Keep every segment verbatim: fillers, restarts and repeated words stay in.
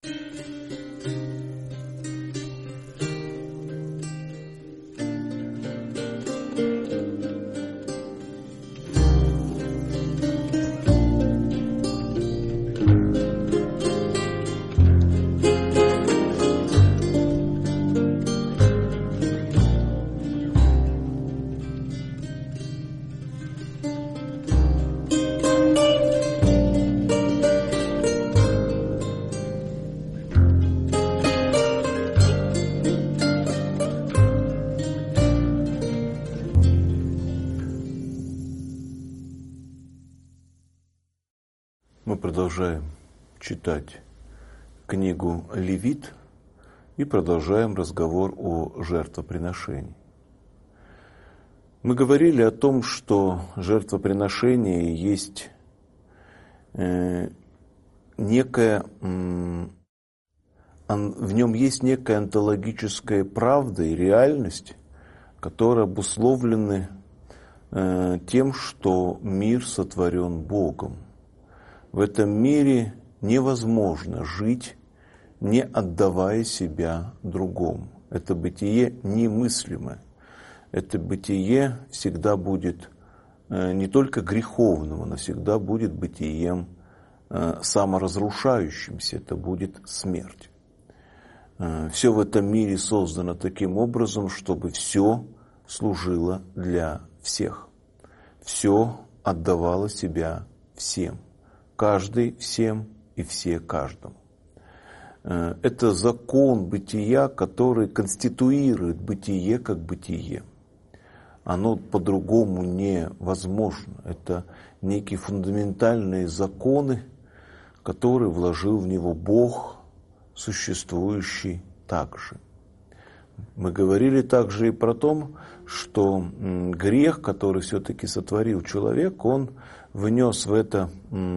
Мы продолжаем читать книгу «Левит» и продолжаем разговор о жертвоприношении. Мы говорили о том, что жертвоприношение есть э, некая, э, в нем есть некая онтологическая правда и реальность, которые обусловлены э, тем, что мир сотворен Богом. В этом мире невозможно жить, не отдавая себя другому. Это бытие немыслимое. Это бытие всегда будет не только греховным, но всегда будет бытием саморазрушающимся. Это будет смерть. Все в этом мире создано таким образом, чтобы все служило для всех. Все отдавало себя всем. Каждый всем и все каждому. Это закон бытия, который конституирует бытие как бытие. Оно по-другому невозможно. Это некие фундаментальные законы, которые вложил в него Бог, существующий также. Мы говорили также и про то, что грех, который все-таки сотворил человек, он внес в это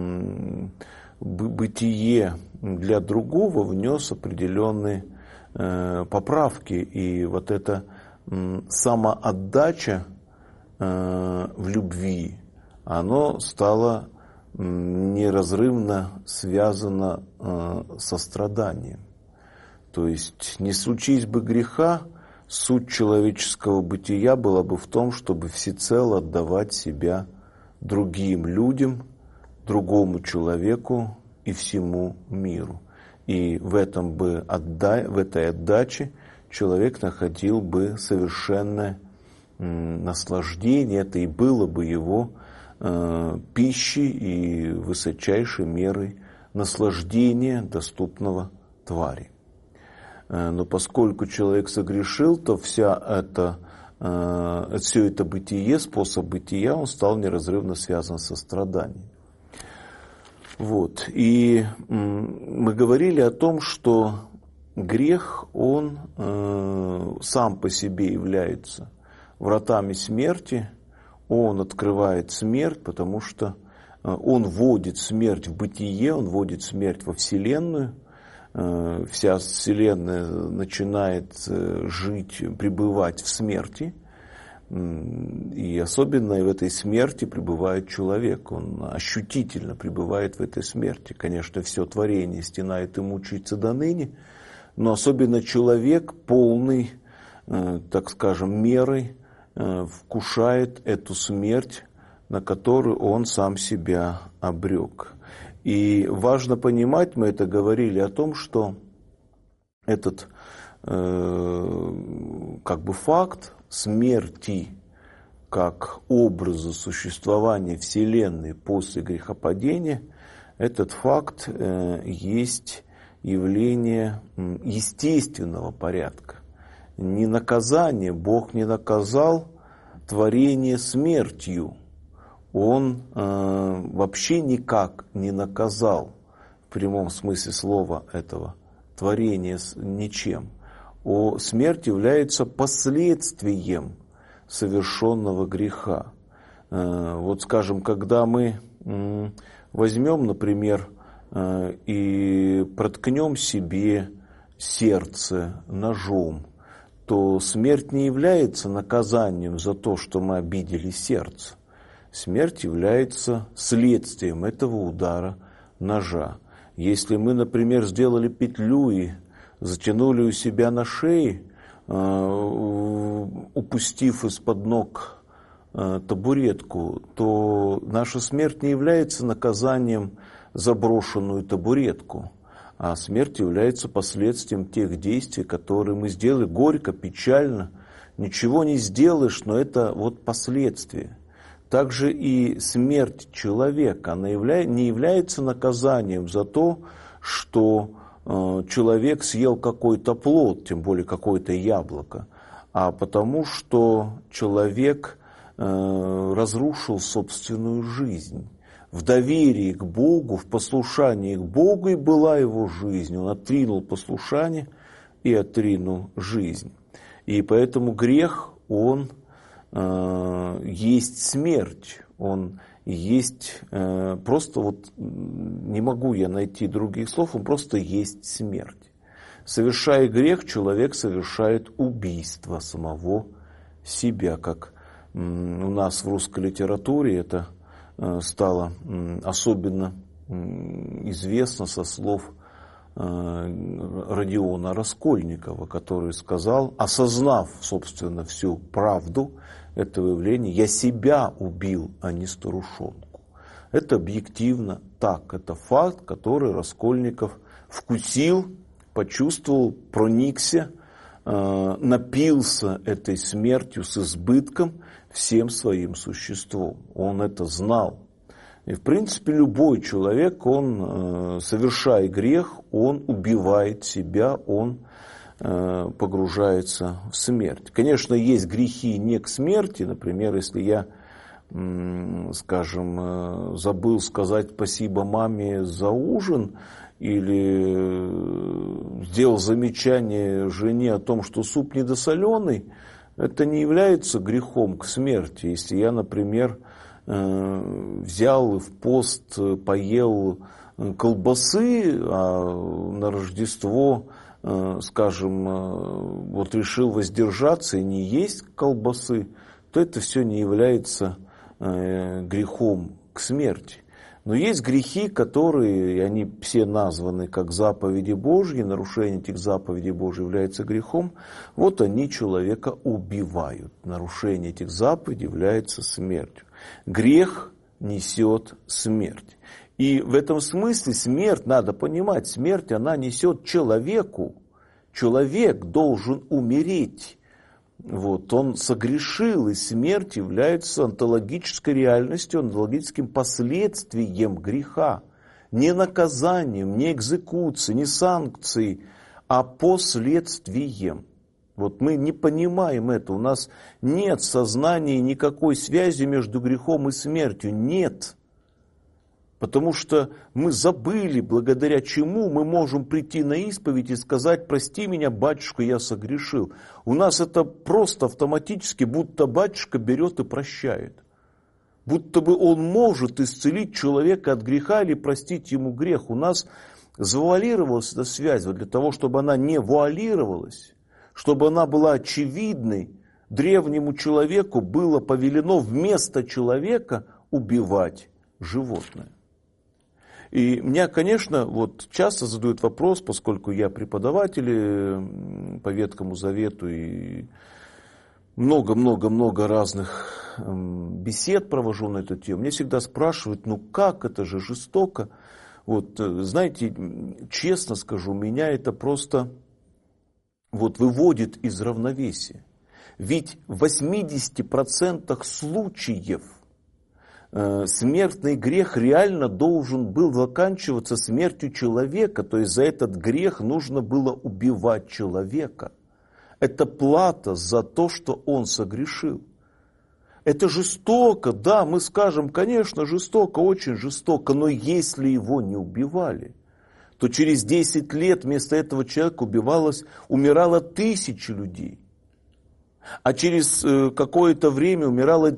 бытие для другого, внес определенные поправки. И вот эта самоотдача в любви, оно стало неразрывно связано со страданием. То есть не случись бы греха, суть человеческого бытия была бы в том, чтобы всецело отдавать себя другим людям, другому человеку и всему миру. И в этом бы отда... в этой отдаче человек находил бы совершенное м, наслаждение. Это и было бы его э, пищей и высочайшей мерой наслаждения, доступного твари. Э, но поскольку человек согрешил, то вся эта все это бытие, способ бытия, он стал неразрывно связан со страданием. Вот. И мы говорили о том, что грех, он э, сам по себе является вратами смерти, он открывает смерть, потому что он вводит смерть в бытие, он вводит смерть во Вселенную. Вся Вселенная начинает жить, пребывать в смерти, и особенно в этой смерти пребывает человек, он ощутительно пребывает в этой смерти. Конечно, все творение стенает и мучается до ныне, но особенно человек, полный, так скажем, мерой, вкушает эту смерть, на которую он сам себя обрек. И важно понимать, мы это говорили о том, что этот э, как бы факт смерти как образа существования Вселенной после грехопадения, этот факт э, есть явление естественного порядка. Не наказание, Бог не наказал творение смертью. Он э, вообще никак не наказал, в прямом смысле слова этого, творение ничем. О, смерть является последствием совершенного греха. Э, вот, скажем, когда мы э, возьмем, например, э, и проткнем себе сердце ножом, то смерть не является наказанием за то, что мы обидели сердце. Смерть является следствием этого удара ножа. Если мы, например, сделали петлю и затянули у себя на шее, упустив из-под ног табуретку, то наша смерть не является наказанием за брошенную табуретку, а смерть является последствием тех действий, которые мы сделали. Горько, печально, ничего не сделаешь, но это вот последствия. Также и смерть человека, она явля... не является наказанием за то, что э, человек съел какой-то плод, тем более какое-то яблоко, а потому что человек э, разрушил собственную жизнь. В доверии к Богу, в послушании к Богу и была его жизнь. Он отринул послушание и отринул жизнь. И поэтому грех, он э, есть смерть, он есть э, просто, вот не могу я найти других слов, он просто есть смерть. Совершая грех, человек совершает убийство самого себя, как э, у нас в русской литературе это стало особенно известно со слов Родиона Раскольникова, который сказал, осознав, собственно, всю правду этого явления, я себя убил, а не старушонку. Это объективно так, это факт, который Раскольников вкусил, почувствовал, проникся, напился этой смертью с избытком всем своим существом. Он это знал. И в принципе любой человек, он, совершая грех, он убивает себя, он погружается в смерть. Конечно, есть грехи не к смерти. Например, если я, скажем, забыл сказать спасибо маме за ужин, или сделал замечание жене о том, что суп недосоленый, это не является грехом к смерти. Если я, например, взял и в пост поел колбасы, а на Рождество, скажем, вот решил воздержаться и не есть колбасы, то это все не является грехом к смерти. Но есть грехи, которые, они все названы как заповеди Божьи, нарушение этих заповедей Божьих является грехом, вот они человека убивают. Нарушение этих заповедей является смертью. Грех несет смерть. И в этом смысле смерть, надо понимать, смерть она несет человеку. Человек должен умереть. Вот, он согрешил, и смерть является онтологической реальностью, онтологическим последствием греха. Не наказанием, не экзекуцией, не санкцией, а последствием. Вот мы не понимаем это, у нас нет сознания никакой связи между грехом и смертью, нет. Потому что мы забыли, благодаря чему мы можем прийти на исповедь и сказать, прости меня, батюшка, я согрешил. У нас это просто автоматически, будто батюшка берет и прощает. Будто бы он может исцелить человека от греха или простить ему грех. У нас завуалировалась эта связь. Вот для того, чтобы она не вуалировалась, чтобы она была очевидной, древнему человеку было повелено вместо человека убивать животное. И меня, конечно, вот часто задают вопрос, поскольку я преподаватель по Ветхому Завету и много-много-много разных бесед провожу на эту тему, мне всегда спрашивают, ну как, это же жестоко. Вот, знаете, честно скажу, меня это просто вот выводит из равновесия. Ведь в восьмидесяти процентах случаев смертный грех реально должен был заканчиваться смертью человека, то есть за этот грех нужно было убивать человека. Это плата за то, что он согрешил. Это жестоко, да, мы скажем, конечно, жестоко, очень жестоко, но если его не убивали, то через десять лет вместо этого человека убивалось, умирало тысячи людей, а через какое-то время умирало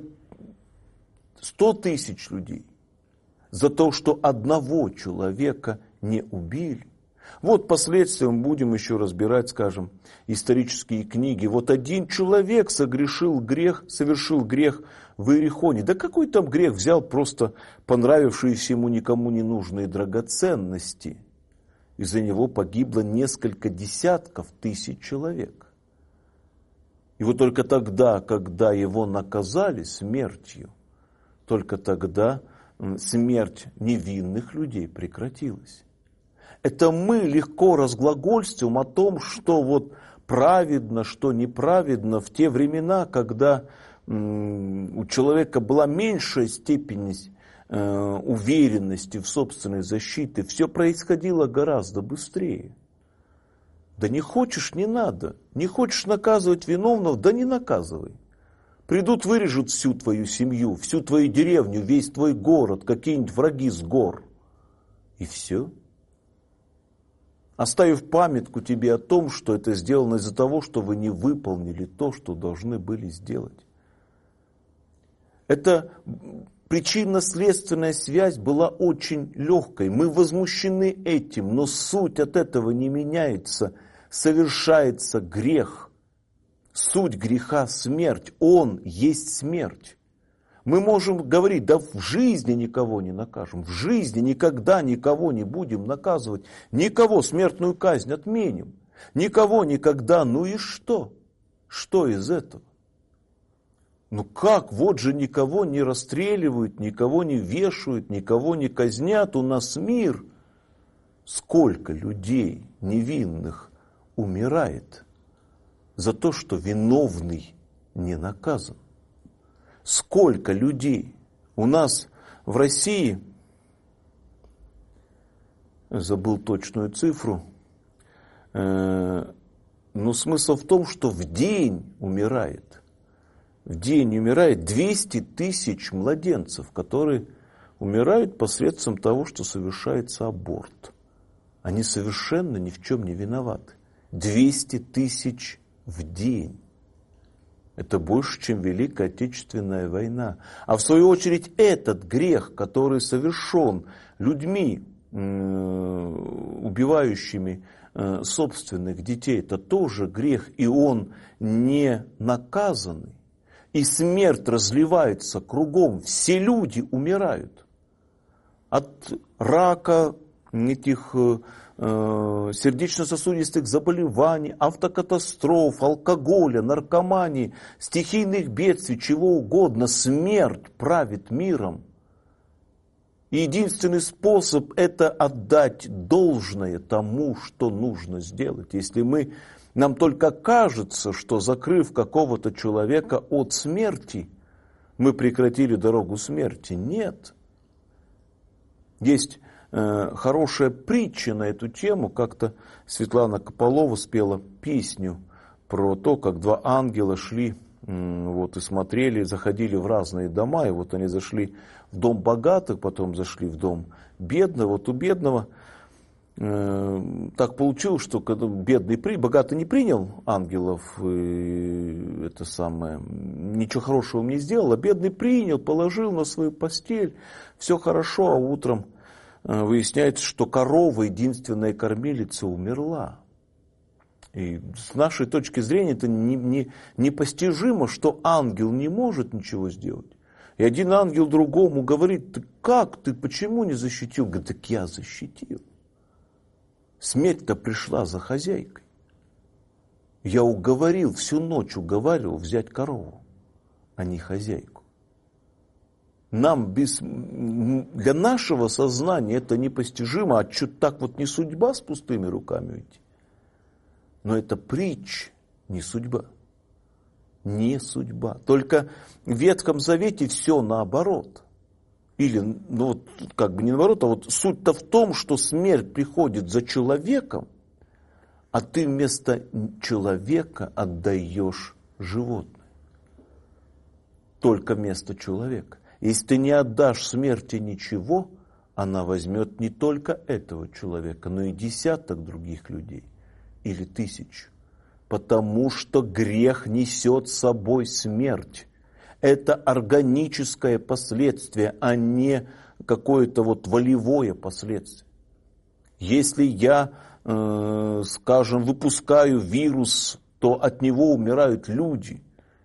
сто тысяч людей за то, что одного человека не убили. Вот последствия мы будем еще разбирать, скажем, исторические книги. Вот один человек согрешил грех, совершил грех в Иерихоне. Да какой там грех? Взял просто понравившиеся ему никому не нужные драгоценности. Из-за него погибло несколько десятков тысяч человек. И вот только тогда, когда его наказали смертью, только тогда смерть невинных людей прекратилась. Это мы легко разглагольствуем о том, что вот праведно, что неправедно в те времена, когда м, у человека была меньшая степень э, уверенности в собственной защите. Все происходило гораздо быстрее. Да не хочешь, не надо. Не хочешь наказывать виновных, да не наказывай. Придут, вырежут всю твою семью, всю твою деревню, весь твой город, какие-нибудь враги с гор. И все. Оставив памятку тебе о том, что это сделано из-за того, что вы не выполнили то, что должны были сделать. Эта причинно-следственная связь была очень легкой. Мы возмущены этим, но суть от этого не меняется. Совершается грех. Суть греха – смерть. Он есть смерть. Мы можем говорить, да в жизни никого не накажем, в жизни никогда никого не будем наказывать, никого смертную казнь отменим, никого никогда, ну и что? Что из этого? Ну как, вот же никого не расстреливают, никого не вешают, никого не казнят, у нас мир. Сколько людей невинных умирает за то, что виновный не наказан? Сколько людей у нас в России, забыл точную цифру, э, но смысл в том, что в день умирает, в день умирает двести тысяч младенцев, которые умирают посредством того, что совершается аборт. Они совершенно ни в чем не виноваты. двести тысяч в день. Это больше, чем Великая Отечественная война. А в свою очередь этот грех, который совершен людьми, убивающими собственных детей, это тоже грех, и он не наказанный. И смерть разливается кругом, все люди умирают. От рака, этих сердечно-сосудистых заболеваний, автокатастроф, алкоголя, наркомании, стихийных бедствий, чего угодно. Смерть правит миром. И единственный способ – это отдать должное тому, что нужно сделать. Если мы, нам только кажется, что закрыв какого-то человека от смерти, мы прекратили дорогу смерти. Нет. Есть хорошая притча на эту тему. Как-то Светлана Кополова спела песню про то, как два ангела шли вот, и смотрели, заходили в разные дома. И вот они зашли в дом богатых, потом зашли в дом бедных. Вот у бедного э, так получилось, что когда бедный, при, богатый не принял ангелов, и это самое, ничего хорошего им не сделал, а бедный принял, положил на свою постель, все хорошо, а утром выясняется, что корова, единственная кормилица, умерла. И с нашей точки зрения это не, не, непостижимо, что ангел не может ничего сделать. И один ангел другому говорит: ты как, ты почему не защитил? Говорит: так я защитил. Смерть-то пришла за хозяйкой. Я уговорил, всю ночь уговаривал взять корову, а не хозяйку. Нам без, для нашего сознания это непостижимо, а что так вот не судьба с пустыми руками уйти. Но это притча, не судьба. Не судьба. Только в Ветхом Завете все наоборот. Или, ну вот, как бы не наоборот, а вот суть-то в том, что смерть приходит за человеком, а ты вместо человека отдаешь животное. Только вместо человека. Если ты не отдашь смерти ничего, она возьмет не только этого человека, но и десяток других людей. Или тысячу. Потому что грех несет с собой смерть. Это органическое последствие, а не какое-то вот волевое последствие. Если я, э, скажем, выпускаю вирус, то от него умирают люди.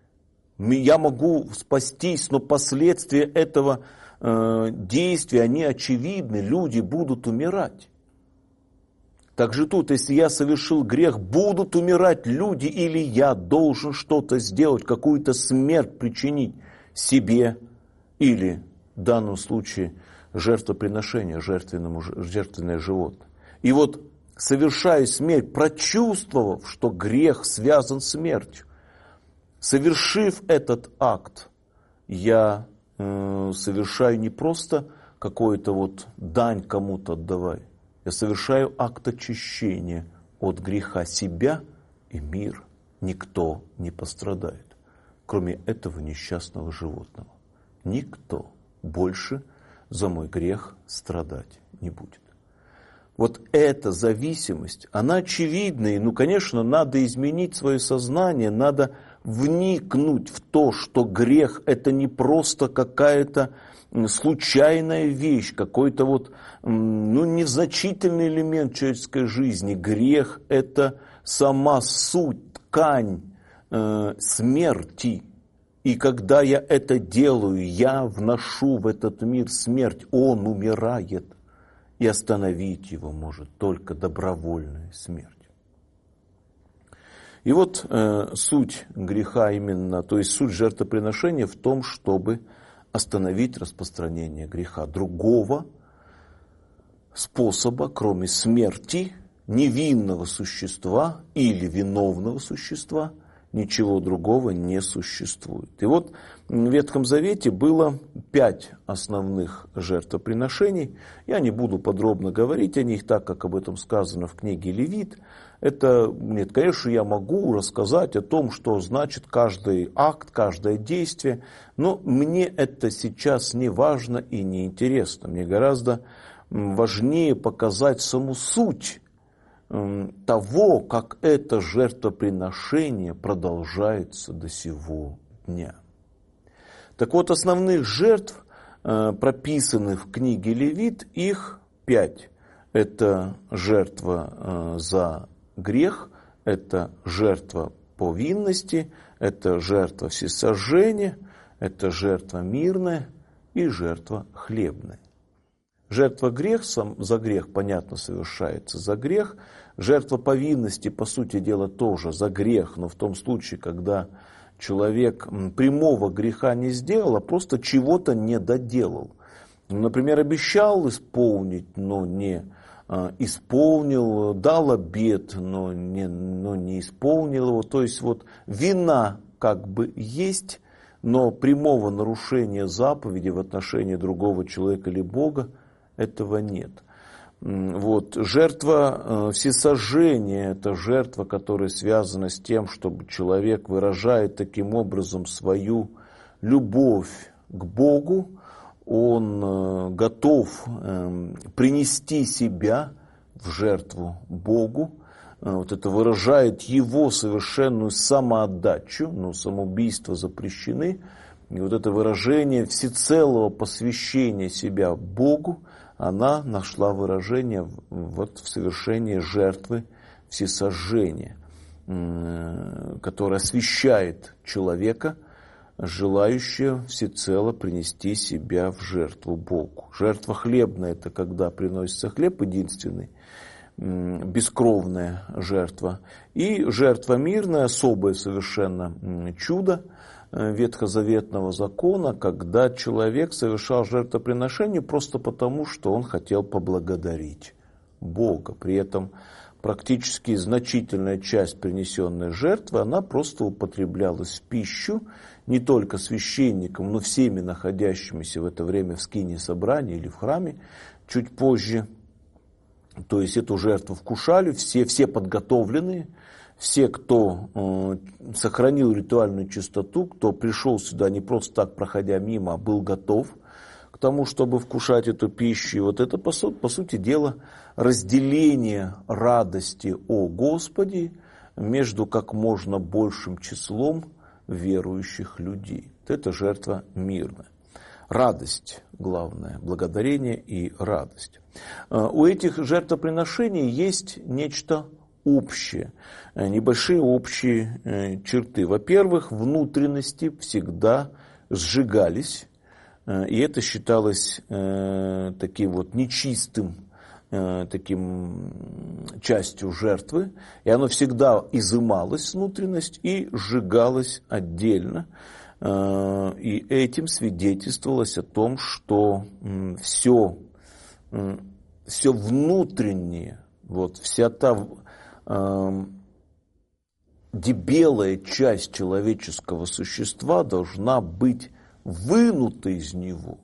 Я могу спастись, но последствия этого э, действия, они очевидны. Люди будут умирать. Также тут, если я совершил грех, будут умирать люди, или я должен что-то сделать, какую-то смерть причинить себе, или в данном случае жертвоприношение, жертвенному, жертвенное животное. И вот, совершая смерть, прочувствовав, что грех связан с смертью, совершив этот акт, я э, совершаю не просто какую-то вот дань кому-то отдавай, я совершаю акт очищения от греха себя и мир. Никто не пострадает, кроме этого несчастного животного. Никто больше за мой грех страдать не будет. Вот эта зависимость, она очевидна, и, ну, конечно, надо изменить свое сознание, надо вникнуть в то, что грех – это не просто какая-то случайная вещь, какой-то вот, ну, незначительный элемент человеческой жизни. Грех – это сама суть, ткань э, смерти. И когда я это делаю, я вношу в этот мир смерть, он умирает. И остановить его может только добровольная смерть. И вот э, суть греха именно, то есть суть жертвоприношения в том, чтобы остановить распространение греха. Другого способа, кроме смерти невинного существа или виновного существа, ничего другого не существует. И вот в Ветхом Завете было пять основных жертвоприношений. Я не буду подробно говорить о них, так как об этом сказано в книге Левит. Это, нет, конечно, я могу рассказать о том, что значит каждый акт, каждое действие, но мне это сейчас не важно и не интересно. Мне гораздо важнее показать саму суть того, как это жертвоприношение продолжается до сего дня. Так вот, основных жертв, прописанных в книге Левит, их пять. Это жертва за грех, это жертва повинности, это жертва всесожжения, это жертва мирная и жертва хлебная. Жертва грех, сам, за грех, понятно, совершается за грех. Жертва повинности, по сути дела, тоже за грех, но в том случае, когда человек прямого греха не сделал, а просто чего-то не доделал. Например, обещал исполнить, но не исполнил, дал обет, но не, но не исполнил его. То есть вот вина как бы есть, но прямого нарушения заповеди в отношении другого человека или Бога этого нет. Вот. Жертва всесожжения – это жертва, которая связана с тем, чтобы человек выражает таким образом свою любовь к Богу, он готов принести себя в жертву Богу. Вот это выражает его совершенную самоотдачу, но самоубийства запрещены. И вот это выражение всецелого посвящения себя Богу, она нашла выражение вот в совершении жертвы всесожжения, которая освящает человека, желающего всецело принести себя в жертву Богу. Жертва хлебная – это когда приносится хлеб единственный, бескровная жертва. И жертва мирная – особое совершенно чудо ветхозаветного закона, когда человек совершал жертвоприношение просто потому, что он хотел поблагодарить Бога. При этом практически значительная часть принесенной жертвы, она просто употреблялась в пищу не только священникам, но всеми находящимися в это время в скинии собрания или в храме чуть позже. То есть эту жертву вкушали все, все подготовленные, все, кто э, сохранил ритуальную чистоту, кто пришел сюда не просто так, проходя мимо, а был готов к тому, чтобы вкушать эту пищу. И вот это, по, су- по сути дела, разделение радости о Господе между как можно большим числом верующих людей. Это жертва мирная. Радость, главное, благодарение и радость. У этих жертвоприношений есть нечто общее, небольшие общие черты. Во-первых, внутренности всегда сжигались, и это считалось таким вот нечистым э, таким частью жертвы, и оно всегда изымалось, внутренность, и сжигалось отдельно. Э, и этим свидетельствовалось о том, что э, все, э, все внутреннее, вот, вся та э, дебелая часть человеческого существа должна быть вынута из него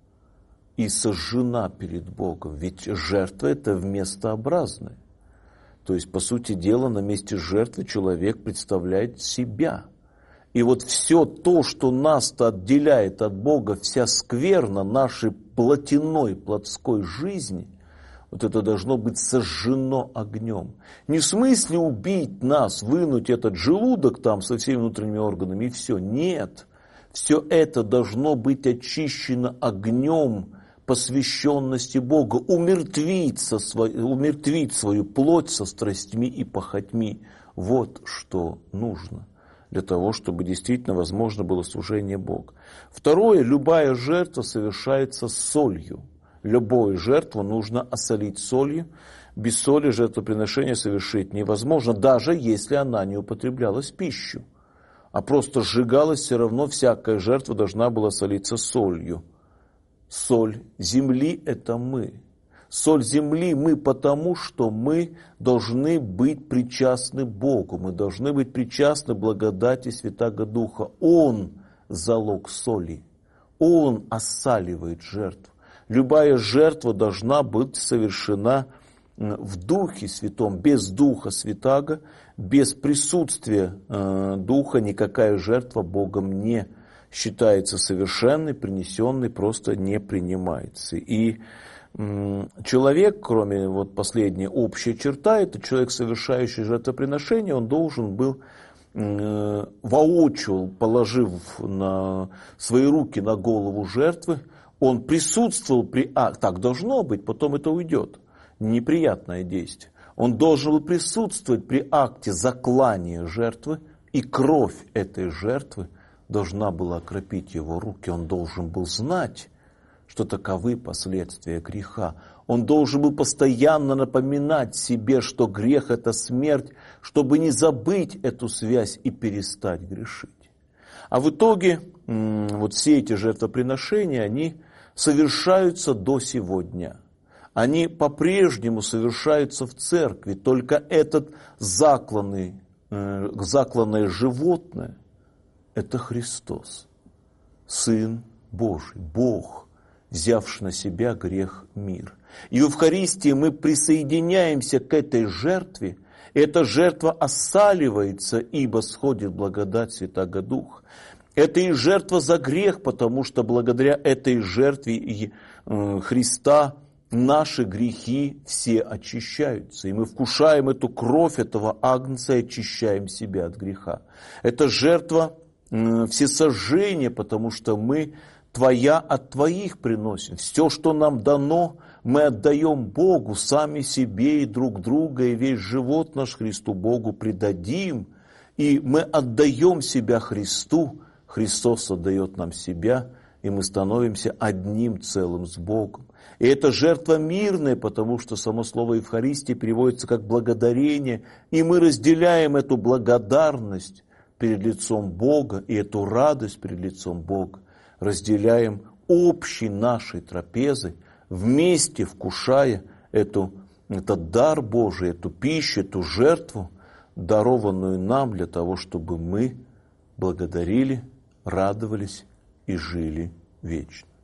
и сожжена перед Богом. Ведь жертва – это вместообразное. То есть, по сути дела, на месте жертвы человек представляет себя. И вот все то, что нас-то отделяет от Бога, вся скверна нашей плотяной, плотской жизни, вот это должно быть сожжено огнем. Не в смысле убить нас, вынуть этот желудок там со всеми внутренними органами и все. Нет. Все это должно быть очищено огнем посвященности Бога, умертвить, со свой, умертвить свою плоть со страстьми и похотьми. Вот что нужно для того, чтобы действительно возможно было служение Богу. Второе, любая жертва совершается с солью. Любую жертву нужно осолить солью. Без соли жертвоприношение совершить невозможно, даже если она не употреблялась в пищу. А просто сжигалась, все равно всякая жертва должна была солиться солью. Соль земли – это мы. Соль земли мы потому, что мы должны быть причастны Богу. Мы должны быть причастны благодати Святаго Духа. Он залог соли. Он осаливает жертву. Любая жертва должна быть совершена в Духе Святом. Без Духа Святаго, без присутствия э, Духа никакая жертва Богом не считается совершенной, принесенной, просто не принимается. И э, человек, кроме вот последней общей черта, это человек, совершающий жертвоприношение, он должен был э, воочию, положив на свои руки на голову жертвы, он присутствовал при акте, так должно быть, потом это уйдет, неприятное действие. Он должен был присутствовать при акте заклания жертвы, и кровь этой жертвы должна была окропить его руки. Он должен был знать, что таковы последствия греха. Он должен был постоянно напоминать себе, что грех – это смерть, чтобы не забыть эту связь и перестать грешить. А в итоге вот все эти жертвоприношения, они совершаются до сегодня. Они по-прежнему совершаются в церкви. Только этот закланный, э, закланное животное – это Христос, Сын Божий, Бог, взявший на себя грех мира. И в Евхаристии мы присоединяемся к этой жертве. Эта жертва осаливается, ибо сходит благодать Святаго Духа. Это и жертва за грех, потому что благодаря этой жертве Христа наши грехи все очищаются. И мы вкушаем эту кровь этого агнца и очищаем себя от греха. Это жертва всесожжения, потому что мы Твоя от Твоих приносим. Все, что нам дано, мы отдаем Богу, сами себе и друг друга, и весь живот наш Христу Богу предадим. И мы отдаем себя Христу, Христос отдает нам себя, и мы становимся одним целым с Богом. И это жертва мирная, потому что само слово Евхаристия переводится как благодарение, и мы разделяем эту благодарность перед лицом Бога и эту радость перед лицом Бога, разделяем общей нашей трапезой, вместе вкушая эту, этот дар Божий, эту пищу, эту жертву, дарованную нам для того, чтобы мы благодарили, радовались и жили вечно.